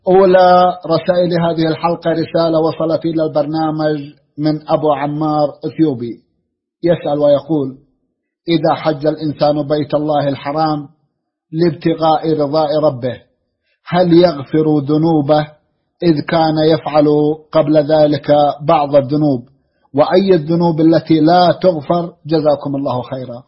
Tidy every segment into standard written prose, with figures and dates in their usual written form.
أولى رسائل هذه الحلقة رسالة وصلت إلى البرنامج من أبو عمار أثيوبي، يسأل ويقول: إذا حج الإنسان بيت الله الحرام لابتغاء رضاء ربه، هل يغفر ذنوبه إذ كان يفعل قبل ذلك بعض الذنوب؟ وأي الذنوب التي لا تغفر؟ جزاكم الله خيرا.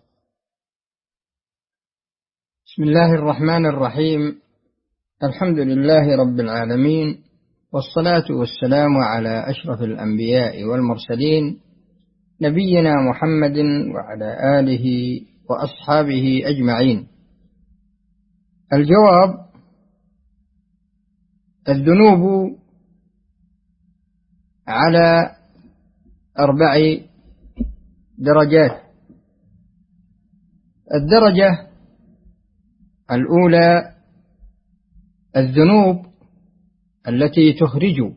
بسم الله الرحمن الرحيم. الحمد لله رب العالمين، والصلاة والسلام على أشرف الأنبياء والمرسلين، نبينا محمد وعلى آله وأصحابه أجمعين. الجواب: الذنوب على 4 درجات. الدرجة الأولى الذنوب التي تخرج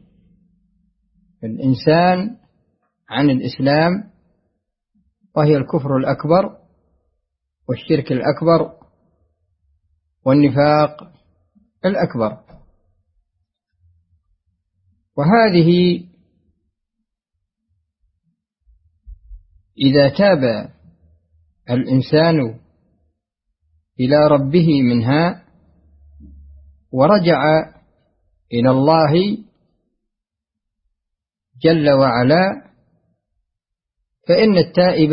الإنسان عن الإسلام، وهي الكفر الأكبر والشرك الأكبر والنفاق الأكبر. وهذه إذا تاب الإنسان إلى ربه منها ورجع إلى الله جل وعلا، فإن التائب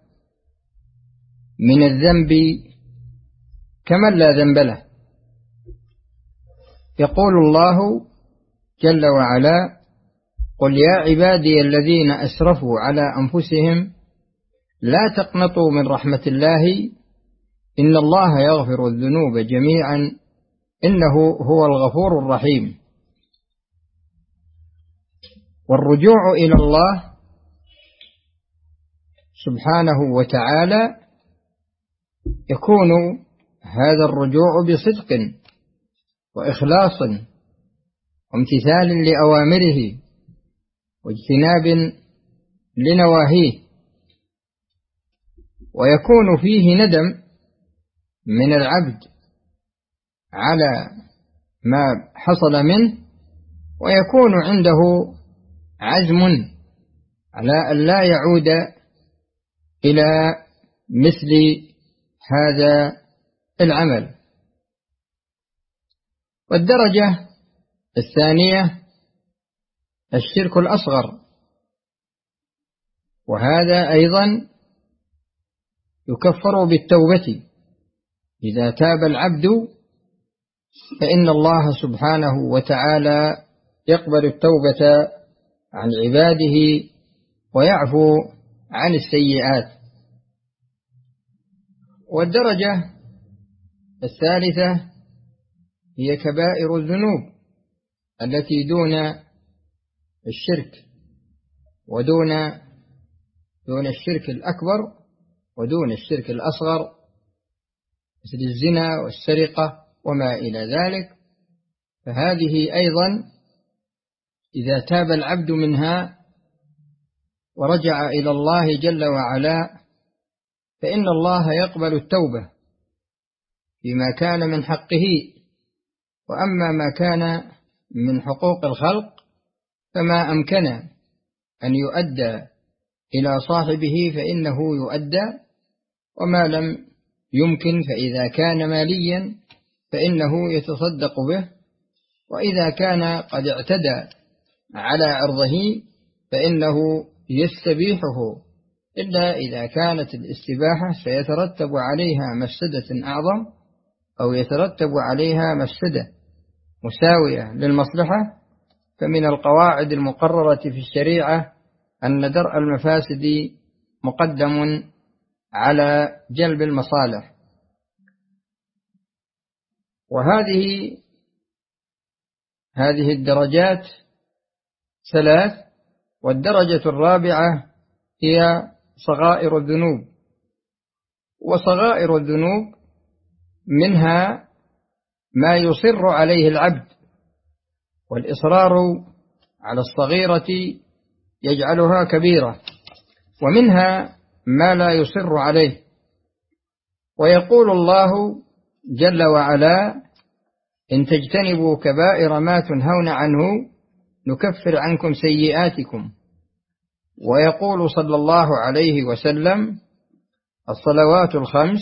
من الذنب كمن لا ذنب له. يقول الله جل وعلا: قل يا عبادي الذين أسرفوا على أنفسهم لا تقنطوا من رحمة الله إن الله يغفر الذنوب جميعا إنه هو الغفور الرحيم. والرجوع إلى الله سبحانه وتعالى يكون هذا الرجوع بصدق وإخلاص وامتثال لأوامره واجتناب لنواهيه، ويكون فيه ندم من العبد على ما حصل منه، ويكون عنده عزم على أن لا يعود إلى مثل هذا العمل. والدرجة الثانية الشرك الأصغر، وهذا أيضا يكفر بالتوبة. إذا تاب العبد فإن الله سبحانه وتعالى يقبل التوبة عن عباده ويعفو عن السيئات. والدرجة الثالثة هي كبائر الذنوب التي دون الشرك دون الشرك الأكبر ودون الشرك الأصغر، مثل الزنا والسرقة وما إلى ذلك. فهذه أيضا إذا تاب العبد منها ورجع إلى الله جل وعلا فإن الله يقبل التوبة فيما كان من حقه، وأما ما كان من حقوق الخلق فما أمكن أن يؤدى إلى صاحبه فإنه يؤدى، وما لم يمكن فإذا كان ماليا فإنه يتصدق به، وإذا كان قد اعتدى على عرضه فإنه يستبيحه، إلا إذا كانت الاستباحة سيترتب عليها مفسدة أعظم أو يترتب عليها مفسدة مساوية للمصلحة. فمن القواعد المقررة في الشريعة أن درء المفاسد مقدم على جلب المصالح. هذه الدرجات 3. والدرجة الرابعة هي صغائر الذنوب. وصغائر الذنوب منها ما يصر عليه العبد، والإصرار على الصغيرة يجعلها كبيرة، ومنها ما لا يصر عليه. ويقول الله جل وعلا: إن تجتنبوا كبائر ما تنهون عنه نكفر عنكم سيئاتكم. ويقول صلى الله عليه وسلم: الصلوات الخمس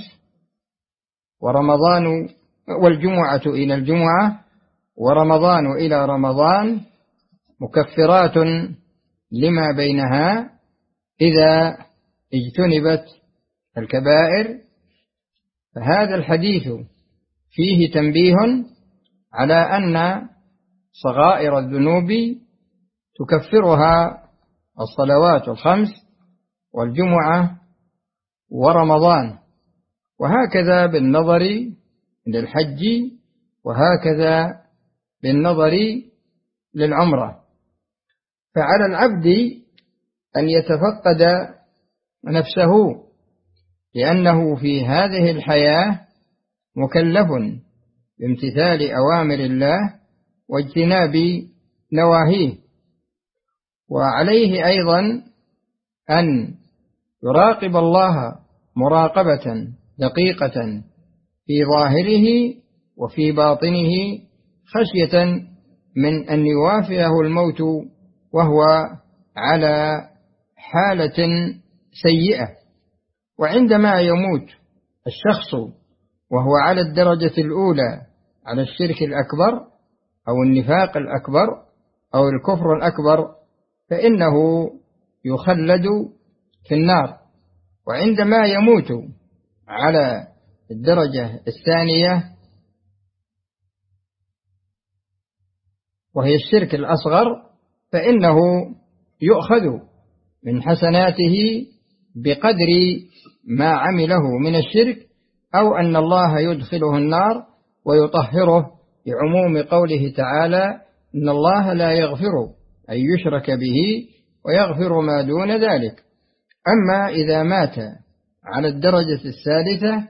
ورمضان والجمعة إلى الجمعة ورمضان إلى رمضان مكفرات لما بينها إذا اجتنبت الكبائر. فهذا الحديث فيه تنبيه على أن صغائر الذنوب تكفرها الصلوات الخمس والجمعة ورمضان، وهكذا بالنظر للحج، وهكذا بالنظر للعمرة. فعلى العبد أن يتفقد نفسه، لأنه في هذه الحياة مكلف بامتثال أوامر الله واجتناب نواهيه. وعليه أيضا أن يراقب الله مراقبة دقيقة في ظاهره وفي باطنه، خشية من أن يوافيه الموت وهو على حالة سيئة. وعندما يموت الشخص وهو على الدرجة الأولى على الشرك الأكبر أو النفاق الأكبر أو الكفر الأكبر فإنه يخلد في النار. وعندما يموت على الدرجة الثانية وهي الشرك الأصغر فإنه يؤخذ من حسناته بقدر ما عمله من الشرك، أو أن الله يدخله النار ويطهره، بعموم قوله تعالى: إن الله لا يغفر أن يشرك به ويغفر ما دون ذلك. أما إذا مات على الدرجة الثالثة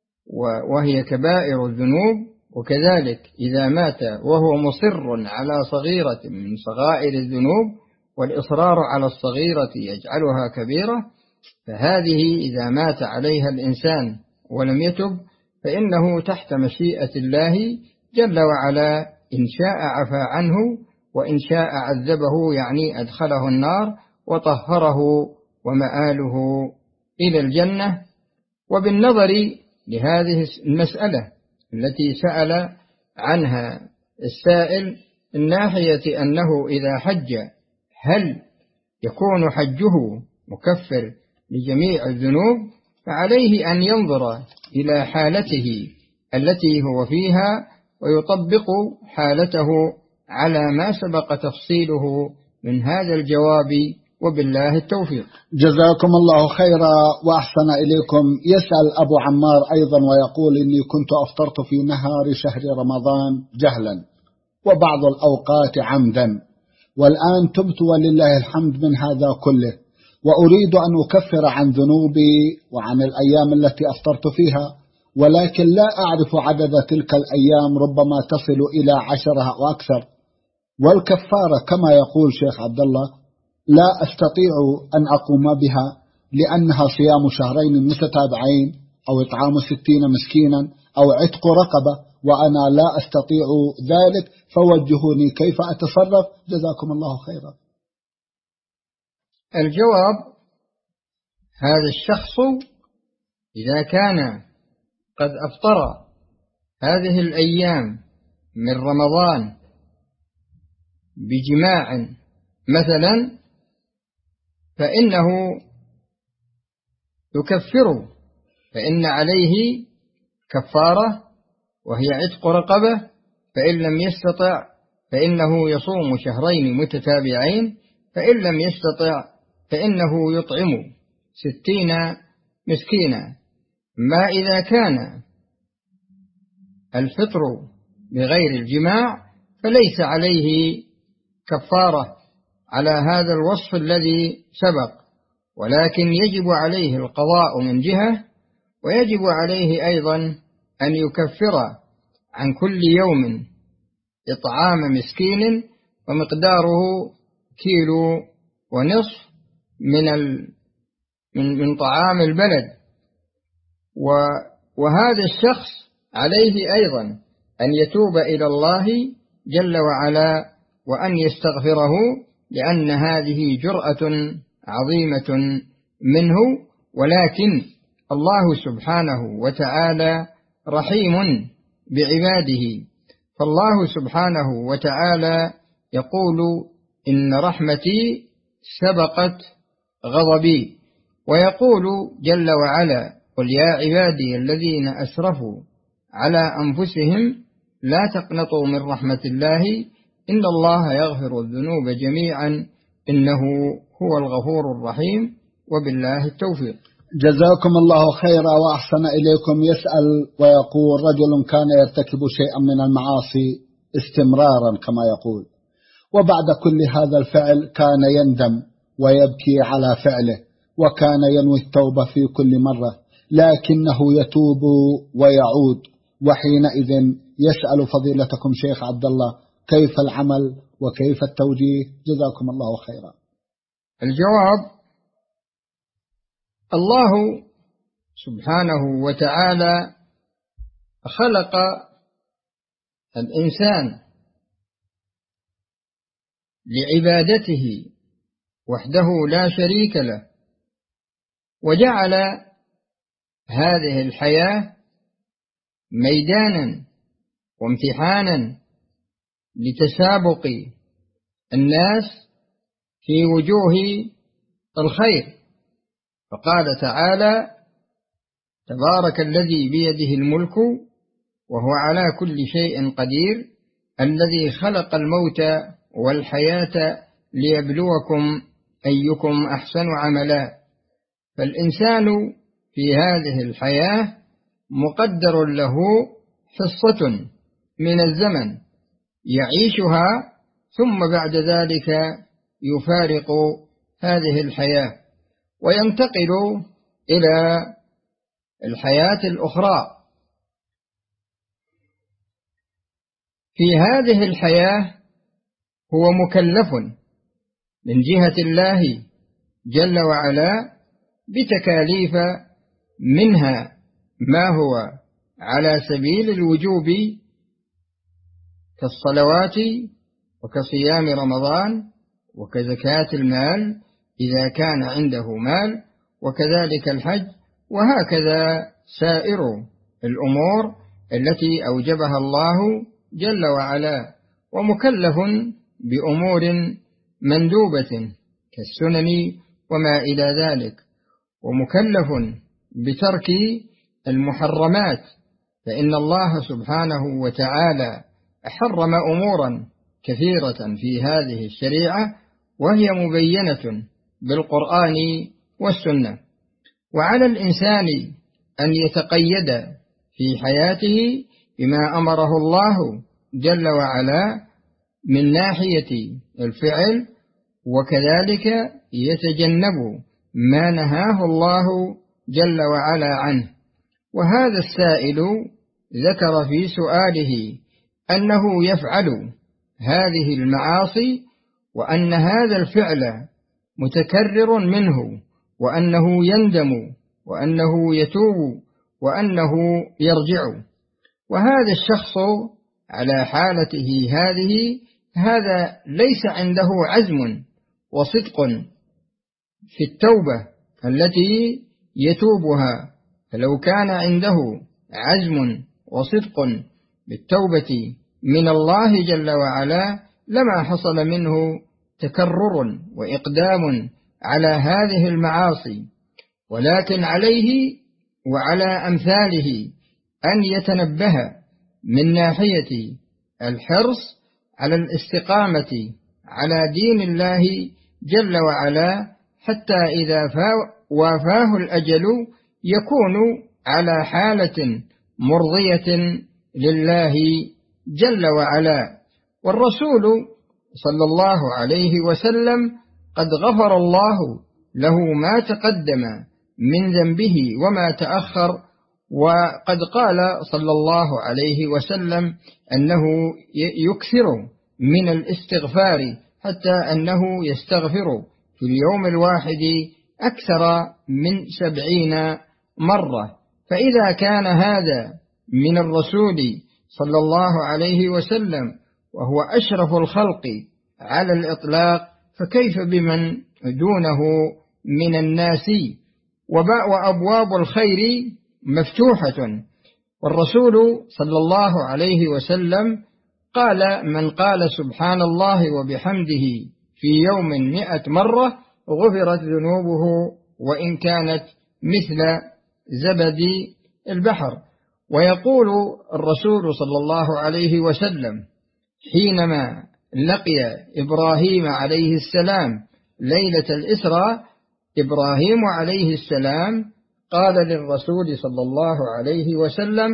وهي كبائر الذنوب، وكذلك إذا مات وهو مصر على صغيرة من صغائر الذنوب، والإصرار على الصغيرة يجعلها كبيرة، فهذه إذا مات عليها الإنسان ولم يتب فإنه تحت مشيئة الله جل وعلا، إن شاء عفى عنه وإن شاء عذبه، يعني أدخله النار وطهره ومآله إلى الجنة. وبالنظر لهذه المسألة التي سأل عنها السائل من ناحية أنه إذا حج هل يكون حجه مكفر لجميع الذنوب، فعليه أن ينظر إلى حالته التي هو فيها ويطبق حالته على ما سبق تفصيله من هذا الجواب، وبالله التوفيق. جزاكم الله خيرا وأحسن إليكم. يسأل أبو عمار أيضا ويقول: إني كنت أفطرت في نهار شهر رمضان جهلا وبعض الأوقات عمدا، والآن تبت ولله الحمد من هذا كله، وأريد أن أكفر عن ذنوبي وعن الأيام التي أفطرت فيها، ولكن لا أعرف عدد تلك الأيام، ربما تصل إلى 10 أو أكثر. والكفارة كما يقول شيخ عبد الله لا أستطيع أن أقوم بها، لأنها صيام شهرين متتابعين أو إطعام 60 مسكينا أو عتق رقبة، وأنا لا أستطيع ذلك، فوجهوني كيف أتصرف، جزاكم الله خيرا. الجواب: هذا الشخص إذا كان قد أفطر هذه الأيام من رمضان بجماع مثلا فإنه يكفر، فإن عليه كفارة وهي عتق رقبة، فإن لم يستطع فإنه يصوم شهرين متتابعين، فإن لم يستطع فإنه يطعم 60 مسكينا. ما إذا كان الفطر بغير الجماع فليس عليه كفارة على هذا الوصف الذي سبق، ولكن يجب عليه القضاء من جهة، ويجب عليه أيضا أن يكفر عن كل يوم إطعام مسكين ومقداره 1.5 كيلو من طعام البلد. وهذا الشخص عليه أيضا أن يتوب إلى الله جل وعلا وأن يستغفره، لأن هذه جرأة عظيمة منه. ولكن الله سبحانه وتعالى رحيم بعباده، فالله سبحانه وتعالى يقول: إن رحمتي سبقت غضبي. ويقول جل وعلا: قل يا عبادي الذين أسرفوا على أنفسهم لا تقنطوا من رحمة الله إن الله يغفر الذنوب جميعا إنه هو الغفور الرحيم، وبالله التوفيق. جزاكم الله خيرا وأحسن إليكم. يسأل ويقول: رجل كان يرتكب شيئا من المعاصي استمرارا كما يقول، وبعد كل هذا الفعل كان يندم ويبكي على فعله، وكان ينوي التوبة في كل مرة، لكنه يتوب ويعود، وحينئذ يسأل فضيلتكم شيخ عبد الله: كيف العمل وكيف التوجيه؟ جزاكم الله خيرا. الجواب: الله سبحانه وتعالى خلق الإنسان لعبادته وحده لا شريك له، وجعل هذه الحياة ميدانا وامتحانا لتسابق الناس في وجوه الخير. فقال تعالى: تبارك الذي بيده الملك وهو على كل شيء قدير الذي خلق الموت والحياة ليبلوكم أيكم أحسن عملا. فالإنسان في هذه الحياة مقدر له حصة من الزمن يعيشها، ثم بعد ذلك يفارق هذه الحياة وينتقل إلى الحياة الأخرى. في هذه الحياة هو مكلف من جهة الله جل وعلا بتكاليف، منها ما هو على سبيل الوجوب كالصلوات وكصيام رمضان وكزكاة المال إذا كان عنده مال، وكذلك الحج، وهكذا سائر الأمور التي أوجبها الله جل وعلا. ومكلف بأمور مندوبة كالسنن وما إلى ذلك، ومكلف بترك المحرمات، فإن الله سبحانه وتعالى حرم أمورا كثيرة في هذه الشريعة وهي مبينة بالقرآن والسنة. وعلى الإنسان أن يتقيد في حياته بما أمره الله جل وعلا من ناحية الفعل، وكذلك يتجنب ما نهاه الله جل وعلا عنه. وهذا السائل ذكر في سؤاله أنه يفعل هذه المعاصي، وأن هذا الفعل متكرر منه، وأنه يندم، وأنه يتوب، وأنه يرجع. وهذا الشخص على حالته هذا ليس عنده عزم وصدق في التوبة التي يتوبها. فلو كان عنده عزم وصدق بالتوبة من الله جل وعلا لما حصل منه تكرر وإقدام على هذه المعاصي. ولكن عليه وعلى أمثاله أن يتنبه من ناحية الحرص على الاستقامة على دين الله جل وعلا، حتى إذا وافاه الأجل يكون على حالة مرضية لله جل وعلا. والرسول صلى الله عليه وسلم قد غفر الله له ما تقدم من ذنبه وما تأخر، وقد قال صلى الله عليه وسلم أنه يكثر من الاستغفار حتى أنه يستغفر في اليوم الواحد أكثر من 70 مرة. فإذا كان هذا من الرسول صلى الله عليه وسلم وهو أشرف الخلق على الإطلاق، فكيف بمن دونه من الناس؟ وأبواب الخير مفتوحة، والرسول صلى الله عليه وسلم قال: من قال سبحان الله وبحمده في يوم 100 مرة غفرت ذنوبه وإن كانت مثل زبد البحر. ويقول الرسول صلى الله عليه وسلم حينما لقي إبراهيم عليه السلام ليلة الإسراء: إبراهيم عليه السلام قال للرسول صلى الله عليه وسلم: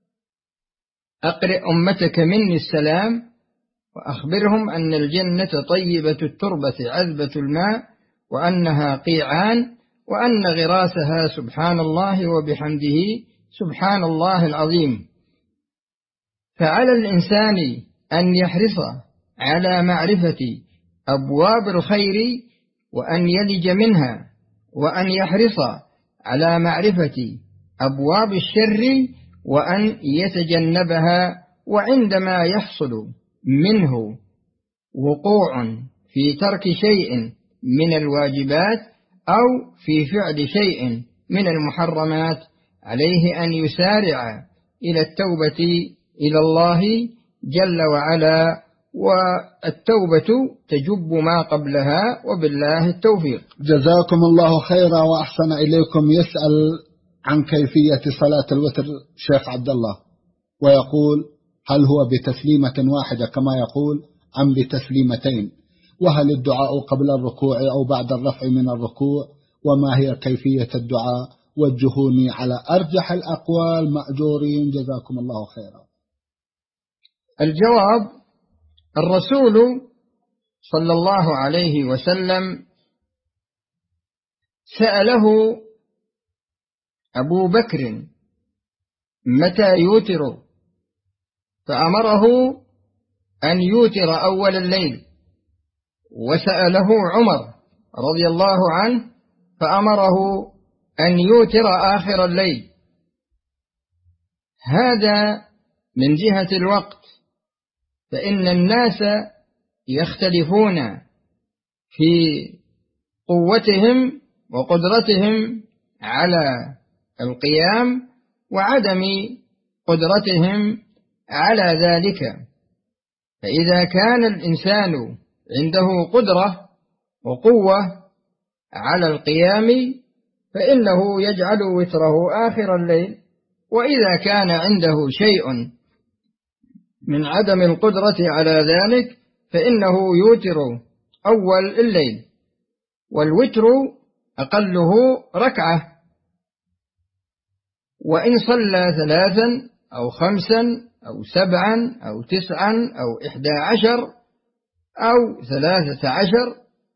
أقرئ أمتك مني السلام وأخبرهم أن الجنة طيبة التربة عذبة الماء وأنها قيعان وأن غراسها سبحان الله وبحمده سبحان الله العظيم. فعلى الإنسان أن يحرص على معرفة أبواب الخير وأن يلج منها، وأن يحرص على معرفة أبواب الشر وأن يتجنبها. وعندما يحصل منه وقوع في ترك شيء من الواجبات أو في فعل شيء من المحرمات عليه أن يسارع إلى التوبة إلى الله جل وعلا، والتوبة تجب ما قبلها، وبالله التوفيق. جزاكم الله خيرا وأحسن إليكم. يسأل عن كيفية صلاة الوتر شيخ عبد الله، ويقول: هل هو بتسليمة واحدة كما يقول أم بتسليمتين؟ وهل الدعاء قبل الركوع أو بعد الرفع من الركوع؟ وما هي كيفية الدعاء؟ وجهوني على أرجح الأقوال مأجورين، جزاكم الله خيرا. الجواب: الرسول صلى الله عليه وسلم سأله أبو بكر متى يوتر، فأمره أن يوتر أول الليل، وسأله عمر رضي الله عنه فأمره أن يوتر آخر الليل. هذا من جهة الوقت، فإن الناس يختلفون في قوتهم وقدرتهم على القيام وعدم قدرتهم على ذلك. فإذا كان الإنسان عنده قدرة وقوة على القيام فإنه يجعل وتره آخر الليل، وإذا كان عنده شيء من عدم القدرة على ذلك فإنه يوتر أول الليل. والوتر أقله ركعة، وإن صلى 3 أو 5 أو 7 أو 9 أو 11 أو 13.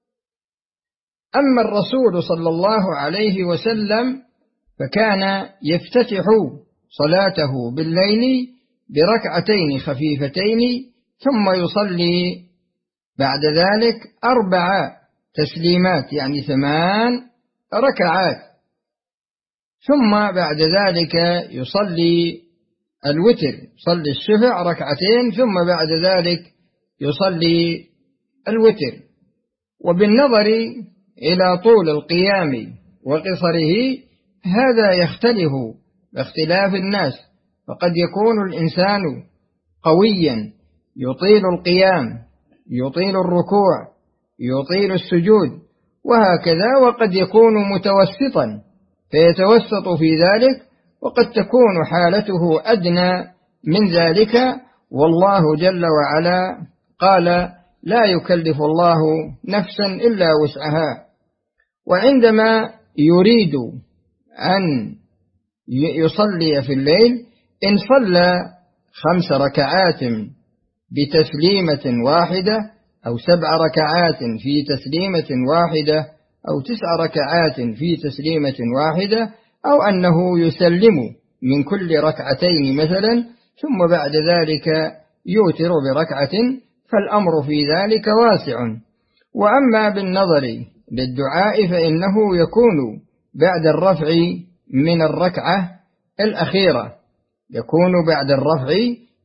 أما الرسول صلى الله عليه وسلم فكان يفتتح صلاته بالليل بركعتين خفيفتين، ثم يصلي بعد ذلك 4 تسليمات، يعني 8 ركعات، ثم بعد ذلك يصلي الوتر، يصلي الشفع 2 ثم بعد ذلك يصلي الوتر. وبالنظر إلى طول القيام وقصره هذا يختلف باختلاف الناس، فقد يكون الإنسان قويا يطيل القيام، يطيل الركوع، يطيل السجود، وهكذا، وقد يكون متوسطا فيتوسط في ذلك، وقد تكون حالته أدنى من ذلك. والله جل وعلا قال: لا يكلف الله نفسا إلا وسعها. وعندما يريد أن يصلي في الليل، إن صلى 5 ركعات بتسليمة واحدة أو 7 ركعات في تسليمة واحدة أو 9 ركعات في تسليمة واحدة، أو أنه يسلم من كل ركعتين مثلا ثم بعد ذلك يوتر بركعة، فالأمر في ذلك واسع. وأما بالنظر للدعاء فإنه يكون بعد الرفع من الركعة الأخيرة، يكون بعد الرفع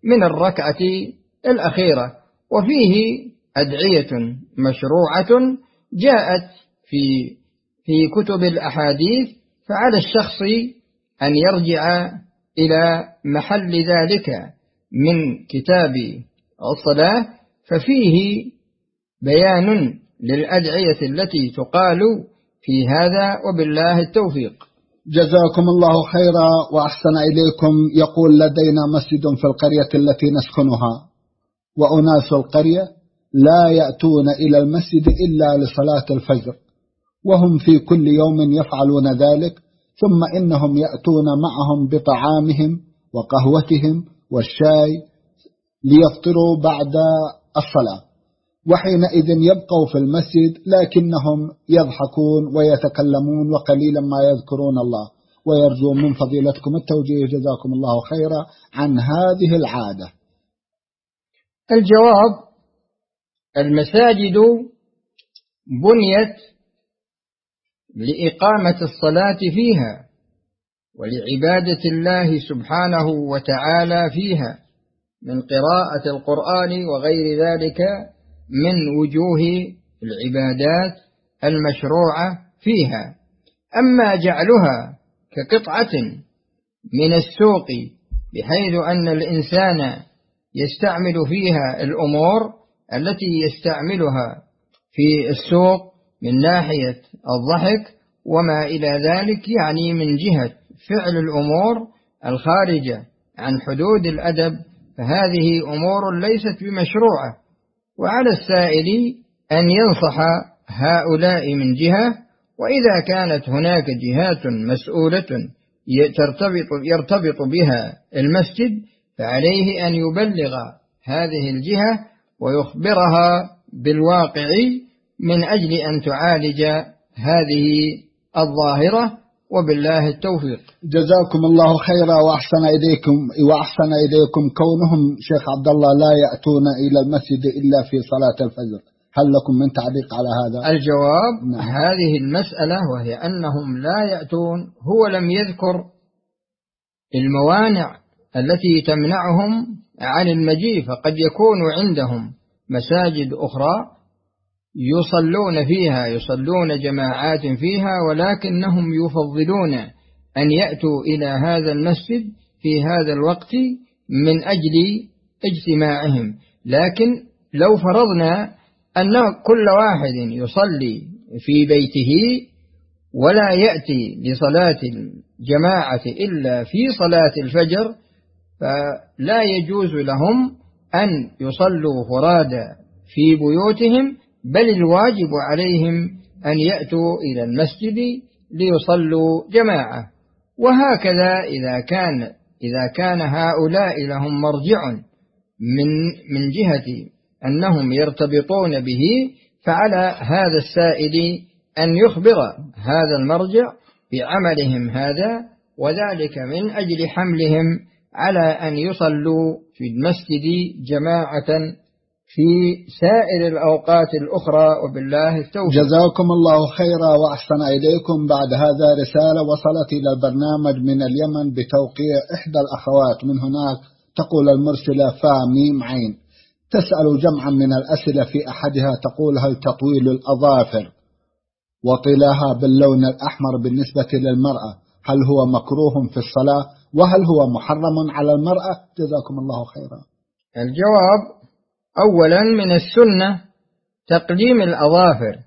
من الركعة الأخيرة. وفيه أدعية مشروعة جاءت في كتب الأحاديث، فعلى الشخص أن يرجع إلى محل ذلك من كتاب الصلاة، ففيه بيان للأدعية التي تقال في هذا، وبالله التوفيق. جزاكم الله خيرا وأحسن إليكم. يقول: لدينا مسجد في القرية التي نسكنها، وأناس القرية لا يأتون إلى المسجد إلا لصلاة الفجر، وهم في كل يوم يفعلون ذلك، ثم إنهم يأتون معهم بطعامهم وقهوتهم والشاي ليفطروا بعد الصلاة، وحينئذ يبقوا في المسجد لكنهم يضحكون ويتكلمون وقليلا ما يذكرون الله، ويرجو من فضيلتكم التوجيه جزاكم الله خيرا عن هذه العادة. الجواب: المساجد بنيت لإقامة الصلاة فيها ولعبادة الله سبحانه وتعالى فيها، من قراءة القرآن وغير ذلك من وجوه العبادات المشروعة فيها. أما جعلها كقطعة من السوق بحيث أن الإنسان يستعمل فيها الأمور التي يستعملها في السوق من ناحية الضحك وما إلى ذلك، يعني من جهة فعل الأمور الخارجة عن حدود الأدب، فهذه أمور ليست بمشروعة. وعلى السائل أن ينصح هؤلاء من جهة، وإذا كانت هناك جهات مسؤولة يرتبط بها المسجد فعليه أن يبلغ هذه الجهة ويخبرها بالواقع من أجل أن تعالج هذه الظاهرة، وبالله التوفيق. جزاكم الله خيرا وأحسن إليكم كونهم شيخ عبد الله لا يأتون إلى المسجد إلا في صلاة الفجر، هل لكم من تعليق على هذا؟ الجواب: نعم. هذه المسألة وهي أنهم لا يأتون، هو لم يذكر الموانع التي تمنعهم عن المجيء، فقد يكون عندهم مساجد أخرى يصلون جماعات فيها، ولكنهم يفضلون أن يأتوا إلى هذا المسجد في هذا الوقت من أجل اجتماعهم. لكن لو فرضنا أن كل واحد يصلي في بيته ولا يأتي لصلاة الجماعة إلا في صلاة الفجر، فلا يجوز لهم أن يصلوا فرادى في بيوتهم، بل الواجب عليهم أن يأتوا إلى المسجد ليصلوا جماعة. وهكذا إذا كان هؤلاء لهم مرجع من جهة أنهم يرتبطون به، فعلى هذا السائل أن يخبر هذا المرجع بعملهم هذا، وذلك من أجل حملهم على أن يصلوا في المسجد جماعة في سائر الأوقات الأخرى، وبالله التوفيق. جزاكم الله خيرا وأحسن إليكم. بعد هذا رسالة وصلت إلى البرنامج من اليمن بتوقيع إحدى الأخوات من هناك، تقول المرسلة فاميم عين، تسأل جمعا من الأسئلة، في أحدها تقول: هل تطويل الأظافر وطلاها باللون الأحمر بالنسبة للمرأة هل هو مكروه في الصلاة، وهل هو محرم على المرأة؟ جزاكم الله خيرا. الجواب: أولا من السنة تقليم الأظافر،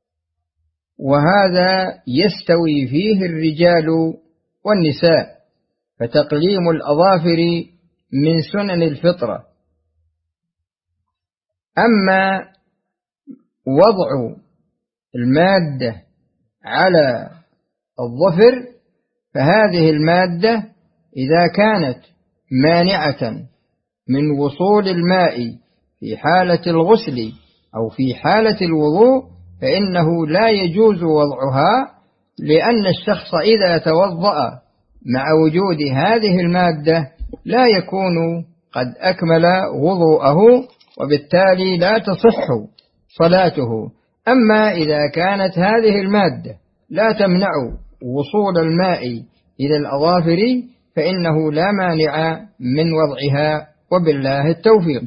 وهذا يستوي فيه الرجال والنساء، فتقليم الأظافر من سنن الفطرة. أما وضع المادة على الظفر فهذه المادة إذا كانت مانعة من وصول الماء في حالة الغسل أو في حالة الوضوء فإنه لا يجوز وضعها، لأن الشخص إذا توضأ مع وجود هذه المادة لا يكون قد أكمل وضوءه، وبالتالي لا تصح صلاته. أما إذا كانت هذه المادة لا تمنع وصول الماء إلى الأظافر فإنه لا مانع من وضعها وبالله التوفيق.